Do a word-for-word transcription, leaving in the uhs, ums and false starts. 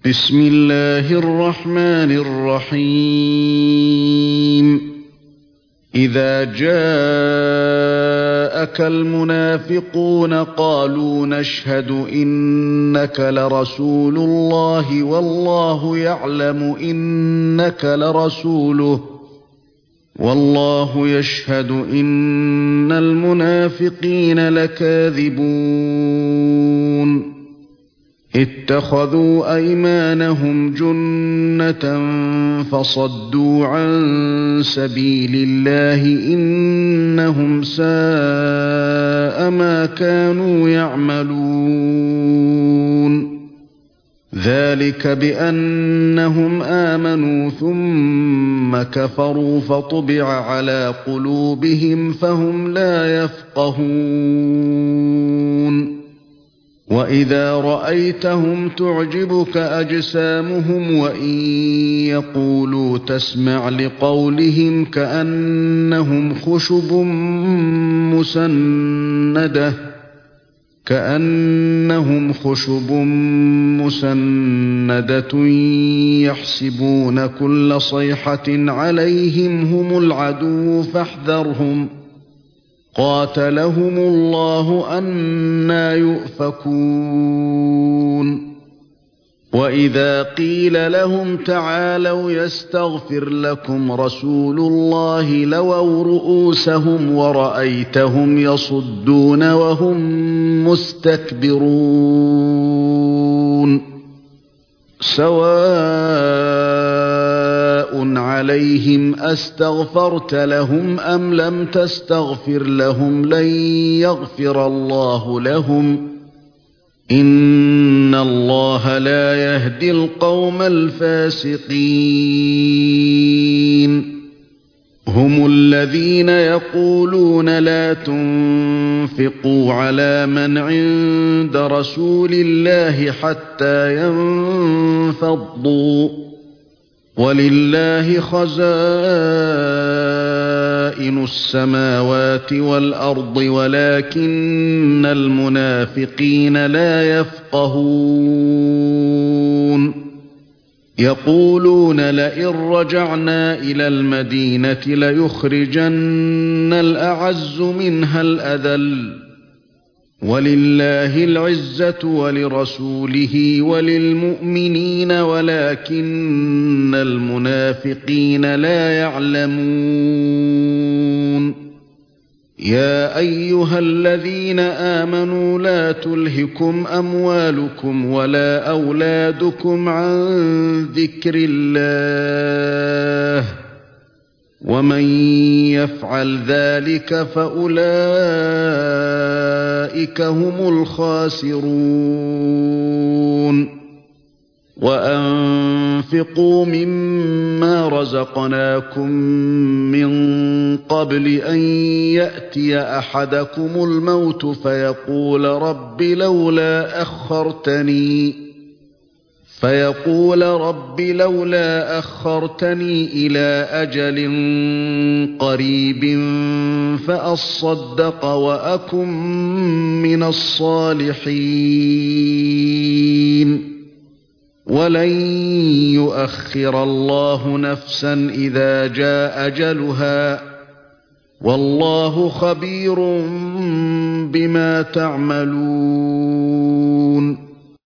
بسم الله الرحمن الرحيم إذا جاءك المنافقون قالوا نشهد إنك لرسول الله والله يعلم إنك لرسوله والله يشهد إن المنافقين لكاذبون اتخذوا أيمانهم جنة فصدوا عن سبيل الله إنهم ساء ما كانوا يعملون ذلك بأنهم آمنوا ثم كفروا فطبع على قلوبهم فهم لا يفقهون وإذا رأيتهم تعجبك أجسامهم وإن يقولوا تسمع لقولهم كأنهم خشب مسندة كأنهم خشب مسندة يحسبون كل صيحة عليهم هم العدو فاحذرهم قاتلهم الله أنى يؤفكون وإذا قيل لهم تعالوا يستغفر لكم رسول الله لووا رؤوسهم ورأيتهم يصدون وهم مستكبرون سواء عليهم أستغفرت لهم أم لم تستغفر لهم لن يغفر الله لهم إن الله لا يهدي القوم الفاسقين هم الذين يقولون لا تنفقوا على من عند رسول الله حتى ينفضوا ولله خزائن السماوات والأرض ولكن المنافقين لا يفقهون يقولون لئن رجعنا إلى المدينة ليخرجن الأعز منها الأذل ولله العزة ولرسوله وللمؤمنين ولكن المنافقين لا يعلمون يا أيها الذين آمنوا لا تلهكم أموالكم ولا أولادكم عن ذكر الله ومن يفعل ذلك فأولئك هم الخاسرون وأنفقوا مما رزقناكم من قبل أن يأتي أحدكم الموت فيقول رب لولا أخرتني فيقول رب لولا أخرتني إلى أجل قريب فأصدق وأكن من الصالحين ولن يؤخر الله نفسا إذا جاء أجلها والله خبير بما تعملون